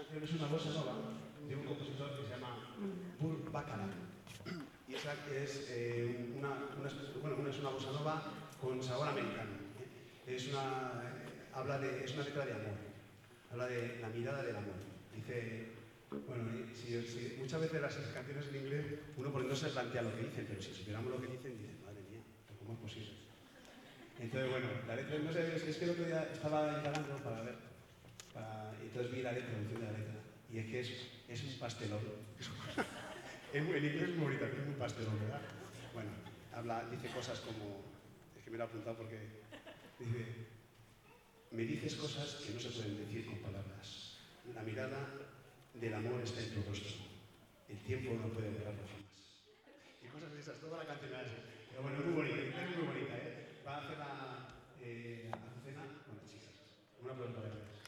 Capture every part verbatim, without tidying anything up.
canción es una bossa nova de un compositor que se llama Burt Bacharach. Y esa es, eh, una, una, bueno, una, es una bossa nova con sabor americano. ¿eh? Es, una, eh, habla de, es una letra de amor, habla de la mirada del amor. Dice, bueno, si, si, muchas veces las canciones en inglés uno por no se plantea lo que dicen, pero si supiéramos lo que dicen, dice, madre mía, ¿cómo es posible? Entonces, bueno, la letra, no sé, es que el otro día estaba indagando para ver, para, y entonces vi la letra, la traducción de la letra, y es que es, es un pastelón. Es muy, en inglés es muy bonito, es muy pastelón, ¿verdad? Bueno, habla, dice cosas como, es que me lo he apuntado porque dice, me dices cosas que no se pueden decir con palabras. La mirada del amor está en tu rostro. El tiempo no puede borrarlo jamás. Y cosas de esas, toda la canción es así. Pero bueno, es muy bonita, es muy bonita, ¿eh? Va a hacer la eh, Azucena con las chicas. Una pregunta de gracias.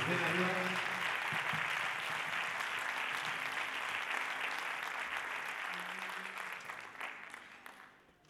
Venga,